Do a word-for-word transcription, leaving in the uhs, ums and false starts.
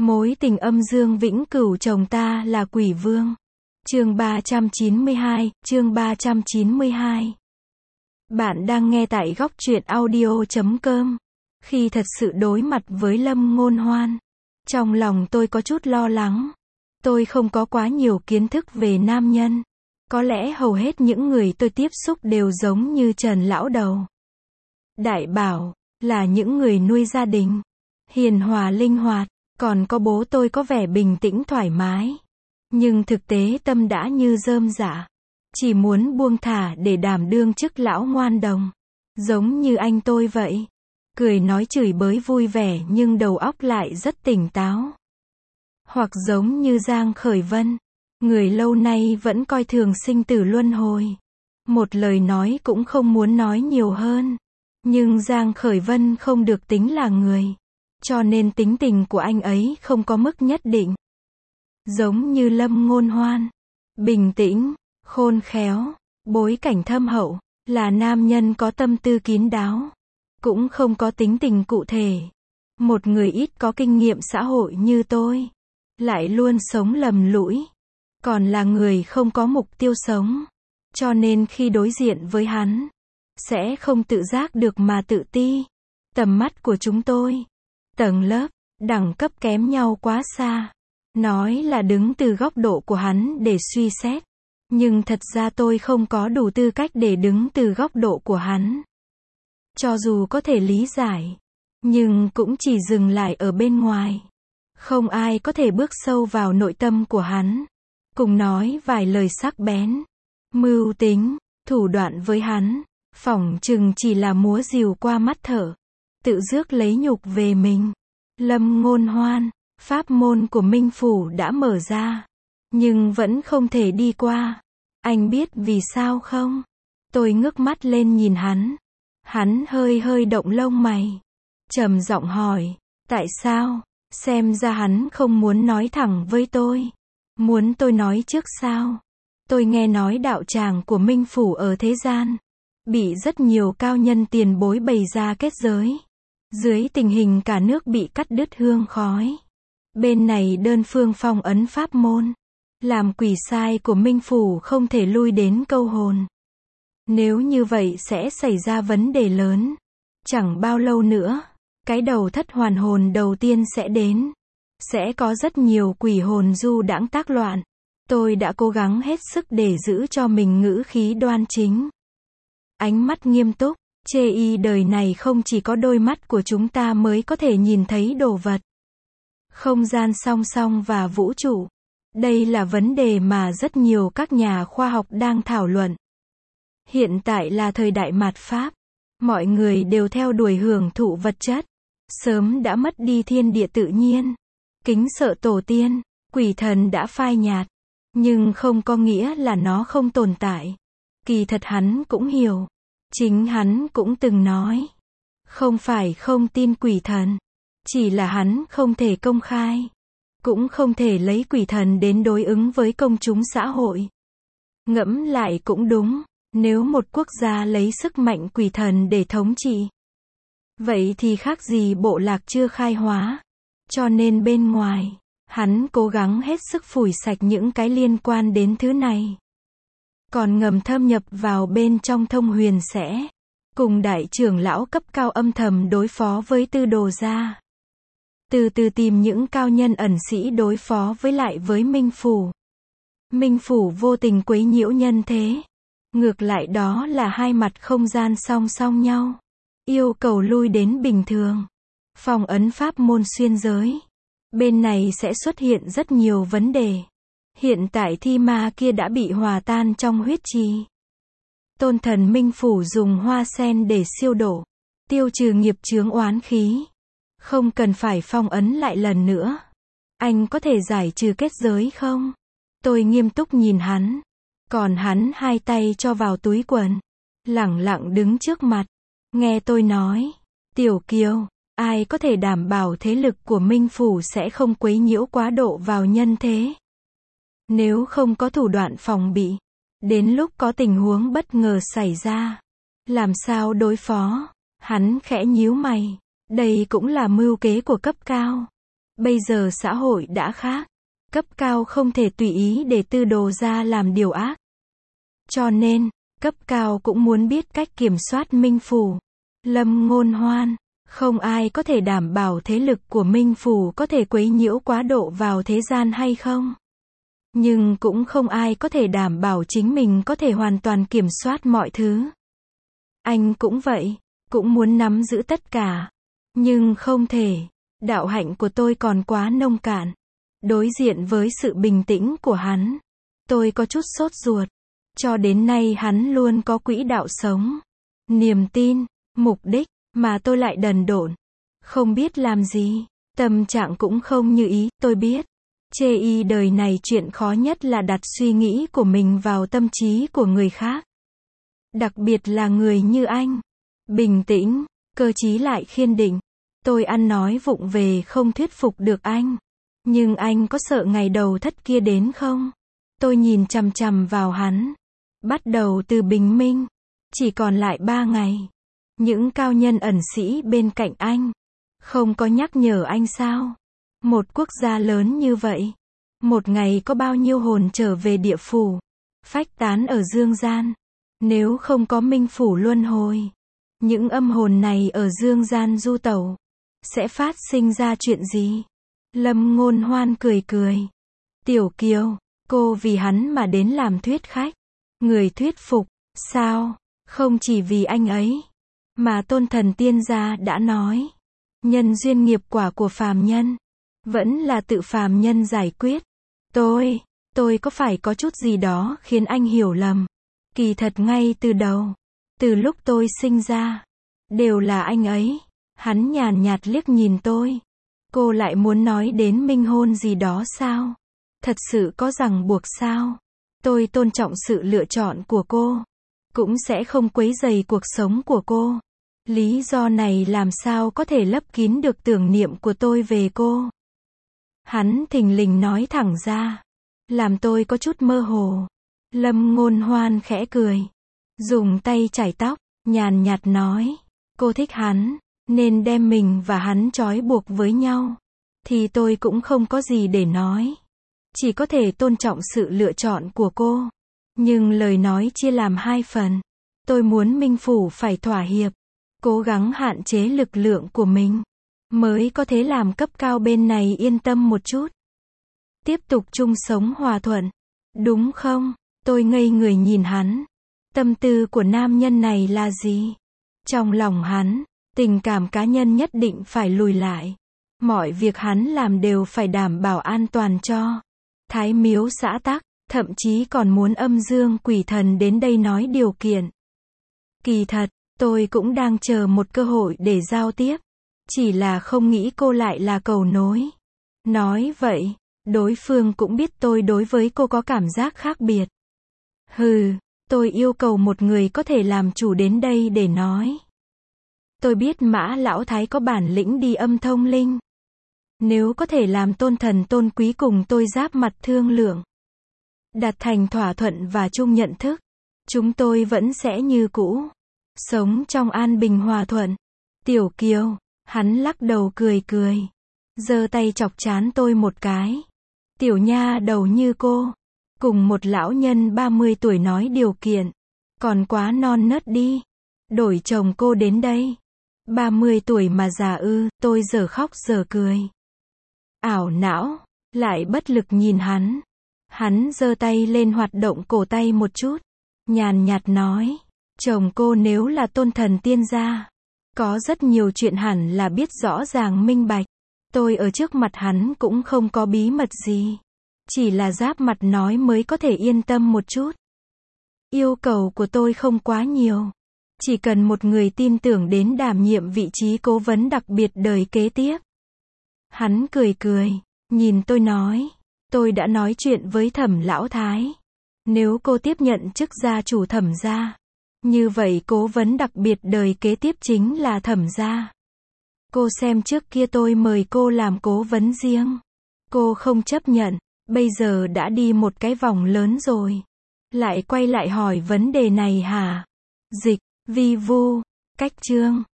Mối tình âm dương vĩnh cửu chồng ta là quỷ vương. Chương ba trăm chín mươi hai, chương ba trăm chín mươi hai. Bạn đang nghe tại góc truyện audio chấm com. Khi thật sự đối mặt với Lâm Ngôn Hoan, trong lòng tôi có chút lo lắng. Tôi không có quá nhiều kiến thức về nam nhân. Có lẽ hầu hết những người tôi tiếp xúc đều giống như Trần lão đầu. Đại bảo, là những người nuôi gia đình, hiền hòa linh hoạt, còn có bố tôi có vẻ bình tĩnh thoải mái. Nhưng thực tế tâm đã như rơm rạ, chỉ muốn buông thả để đảm đương chức lão ngoan đồng. Giống như anh tôi vậy. Cười nói chửi bới vui vẻ nhưng đầu óc lại rất tỉnh táo. Hoặc giống như Giang Khởi Vân, người lâu nay vẫn coi thường sinh tử luân hồi. Một lời nói cũng không muốn nói nhiều hơn. Nhưng Giang Khởi Vân không được tính là người, cho nên tính tình của anh ấy không có mức nhất định. Giống như Lâm Ngôn Hoan, bình tĩnh, khôn khéo, bối cảnh thâm hậu, là nam nhân có tâm tư kín đáo, cũng không có tính tình cụ thể. Một người ít có kinh nghiệm xã hội như tôi, lại luôn sống lầm lũi, còn là người không có mục tiêu sống, cho nên khi đối diện với hắn, sẽ không tự giác được mà tự ti. Tầm mắt của chúng tôi, tầng lớp, đẳng cấp kém nhau quá xa. Nói là đứng từ góc độ của hắn để suy xét, nhưng thật ra tôi không có đủ tư cách để đứng từ góc độ của hắn. Cho dù có thể lý giải, nhưng cũng chỉ dừng lại ở bên ngoài. Không ai có thể bước sâu vào nội tâm của hắn, cùng nói vài lời sắc bén, mưu tính, thủ đoạn với hắn, phỏng chừng chỉ là múa rìu qua mắt thở, tự rước lấy nhục về mình. Lâm Ngôn Hoan, pháp môn của Minh Phủ đã mở ra, nhưng vẫn không thể đi qua. Anh biết vì sao không? Tôi ngước mắt lên nhìn hắn. Hắn hơi hơi động lông mày, trầm giọng hỏi, tại sao? Xem ra hắn không muốn nói thẳng với tôi. Muốn tôi nói trước sao? Tôi nghe nói đạo tràng của Minh Phủ ở thế gian, bị rất nhiều cao nhân tiền bối bày ra kết giới. Dưới tình hình cả nước bị cắt đứt hương khói. Bên này đơn phương phong ấn pháp môn, làm quỷ sai của Minh Phủ không thể lui đến câu hồn. Nếu như vậy sẽ xảy ra vấn đề lớn. Chẳng bao lâu nữa, cái đầu thất hoàn hồn đầu tiên sẽ đến. Sẽ có rất nhiều quỷ hồn du đãng tác loạn. Tôi đã cố gắng hết sức để giữ cho mình ngữ khí đoan chính. Ánh mắt nghiêm túc, chê y đời này không chỉ có đôi mắt của chúng ta mới có thể nhìn thấy đồ vật. Không gian song song và vũ trụ. Đây là vấn đề mà rất nhiều các nhà khoa học đang thảo luận. Hiện tại là thời đại mạt Pháp. Mọi người đều theo đuổi hưởng thụ vật chất. Sớm đã mất đi thiên địa tự nhiên. Kính sợ tổ tiên, quỷ thần đã phai nhạt. Nhưng không có nghĩa là nó không tồn tại. Kỳ thật hắn cũng hiểu. Chính hắn cũng từng nói. Không phải không tin quỷ thần. Chỉ là hắn không thể công khai. Cũng không thể lấy quỷ thần đến đối ứng với công chúng xã hội. Ngẫm lại cũng đúng. Nếu một quốc gia lấy sức mạnh quỷ thần để thống trị, vậy thì khác gì bộ lạc chưa khai hóa. Cho nên bên ngoài, hắn cố gắng hết sức phủi sạch những cái liên quan đến thứ này. Còn ngầm thâm nhập vào bên trong thông huyền sẽ cùng đại trưởng lão cấp cao âm thầm đối phó với Tư Đồ gia. Từ từ tìm những cao nhân ẩn sĩ đối phó với lại với Minh Phủ. Minh Phủ vô tình quấy nhiễu nhân thế. Ngược lại đó là hai mặt không gian song song nhau. Yêu cầu lui đến bình thường. Phong ấn pháp môn xuyên giới. Bên này sẽ xuất hiện rất nhiều vấn đề. Hiện tại thi ma kia đã bị hòa tan trong huyết trì. Tôn thần Minh Phủ dùng hoa sen để siêu độ, tiêu trừ nghiệp chướng oán khí. Không cần phải phong ấn lại lần nữa. Anh có thể giải trừ kết giới không? Tôi nghiêm túc nhìn hắn. Còn hắn hai tay cho vào túi quần, lẳng lặng đứng trước mặt. Nghe tôi nói, Tiểu Kiều, ai có thể đảm bảo thế lực của Minh Phủ sẽ không quấy nhiễu quá độ vào nhân thế? Nếu không có thủ đoạn phòng bị, đến lúc có tình huống bất ngờ xảy ra, làm sao đối phó? Hắn khẽ nhíu mày. Đây cũng là mưu kế của cấp cao. Bây giờ xã hội đã khác. Cấp cao không thể tùy ý để tư đồ ra làm điều ác. Cho nên, cấp cao cũng muốn biết cách kiểm soát Minh Phủ. Lâm Ngôn Hoan, không ai có thể đảm bảo thế lực của Minh Phủ có thể quấy nhiễu quá độ vào thế gian hay không. Nhưng cũng không ai có thể đảm bảo chính mình có thể hoàn toàn kiểm soát mọi thứ. Anh cũng vậy, cũng muốn nắm giữ tất cả. Nhưng không thể. Đạo hạnh của tôi còn quá nông cạn. Đối diện với sự bình tĩnh của hắn, tôi có chút sốt ruột. Cho đến nay hắn luôn có quỹ đạo sống, niềm tin, mục đích, mà tôi lại đần độn, không biết làm gì. Tâm trạng cũng không như ý, tôi biết. Chê y đời này chuyện khó nhất là đặt suy nghĩ của mình vào tâm trí của người khác. Đặc biệt là người như anh. Bình tĩnh, cơ trí lại khiên định. Tôi ăn nói vụng về không thuyết phục được anh. Nhưng anh có sợ ngày đầu thất kia đến không? Tôi nhìn chằm chằm vào hắn. Bắt đầu từ bình minh. Chỉ còn lại ba ngày. Những cao nhân ẩn sĩ bên cạnh anh. Không có nhắc nhở anh sao? Một quốc gia lớn như vậy. Một ngày có bao nhiêu hồn trở về địa phủ. Phách tán ở dương gian. Nếu không có Minh Phủ luân hồi. Những âm hồn này ở dương gian du tẩu. Sẽ phát sinh ra chuyện gì? Lâm Ngôn Hoan cười cười. Tiểu Kiều, cô vì hắn mà đến làm thuyết khách. Người thuyết phục, sao? Không chỉ vì anh ấy. Mà Tôn Thần Tiên Gia đã nói. Nhân duyên nghiệp quả của phàm nhân. Vẫn là tự phàm nhân giải quyết. Tôi, tôi có phải có chút gì đó khiến anh hiểu lầm. Kỳ thật ngay từ đầu. Từ lúc tôi sinh ra. Đều là anh ấy. Hắn nhàn nhạt liếc nhìn tôi. Cô lại muốn nói đến minh hôn gì đó sao? Thật sự có ràng buộc sao? Tôi tôn trọng sự lựa chọn của cô. Cũng sẽ không quấy rầy cuộc sống của cô. Lý do này làm sao có thể lấp kín được tưởng niệm của tôi về cô? Hắn thình lình nói thẳng ra. Làm tôi có chút mơ hồ. Lâm Ngôn Hoan khẽ cười. Dùng tay chải tóc, nhàn nhạt nói. Cô thích hắn, nên đem mình và hắn trói buộc với nhau. Thì tôi cũng không có gì để nói. Chỉ có thể tôn trọng sự lựa chọn của cô. Nhưng lời nói chia làm hai phần. Tôi muốn Minh Phủ phải thỏa hiệp. Cố gắng hạn chế lực lượng của mình. Mới có thể làm cấp cao bên này yên tâm một chút. Tiếp tục chung sống hòa thuận. Đúng không? Tôi ngây người nhìn hắn. Tâm tư của nam nhân này là gì? Trong lòng hắn, tình cảm cá nhân nhất định phải lùi lại. Mọi việc hắn làm đều phải đảm bảo an toàn cho. Thái miếu xã tắc, thậm chí còn muốn âm dương quỷ thần đến đây nói điều kiện. Kỳ thật, tôi cũng đang chờ một cơ hội để giao tiếp. Chỉ là không nghĩ cô lại là cầu nối. Nói vậy, đối phương cũng biết tôi đối với cô có cảm giác khác biệt. Hừ, tôi yêu cầu một người có thể làm chủ đến đây để nói. Tôi biết Mã Lão Thái có bản lĩnh đi âm thông linh. Nếu có thể làm Tôn Thần Tôn Quý cùng tôi giáp mặt thương lượng. Đạt thành thỏa thuận và chung nhận thức. Chúng tôi vẫn sẽ như cũ. Sống trong an bình hòa thuận. Tiểu Kiều, hắn lắc đầu cười cười. Giơ tay chọc trán tôi một cái. Tiểu nha đầu như cô. Cùng một lão nhân ba mươi tuổi nói điều kiện. Còn quá non nớt đi. Đổi chồng cô đến đây. ba mươi tuổi mà già ư, tôi giờ khóc giờ cười. Ảo não, lại bất lực nhìn hắn. Hắn giơ tay lên hoạt động cổ tay một chút. Nhàn nhạt nói, chồng cô nếu là Tôn Thần Tiên Gia. Có rất nhiều chuyện hẳn là biết rõ ràng minh bạch. Tôi ở trước mặt hắn cũng không có bí mật gì. Chỉ là giáp mặt nói mới có thể yên tâm một chút. Yêu cầu của tôi không quá nhiều. Chỉ cần một người tin tưởng đến đảm nhiệm vị trí cố vấn đặc biệt đời kế tiếp. Hắn cười cười, nhìn tôi nói. Tôi đã nói chuyện với Thẩm Lão Thái. Nếu cô tiếp nhận chức gia chủ Thẩm gia. Như vậy cố vấn đặc biệt đời kế tiếp chính là Thẩm gia. Cô xem trước kia tôi mời cô làm cố vấn riêng. Cô không chấp nhận. Bây giờ đã đi một cái vòng lớn rồi. Lại quay lại hỏi vấn đề này hả? Dịch, vi vu, cách chương.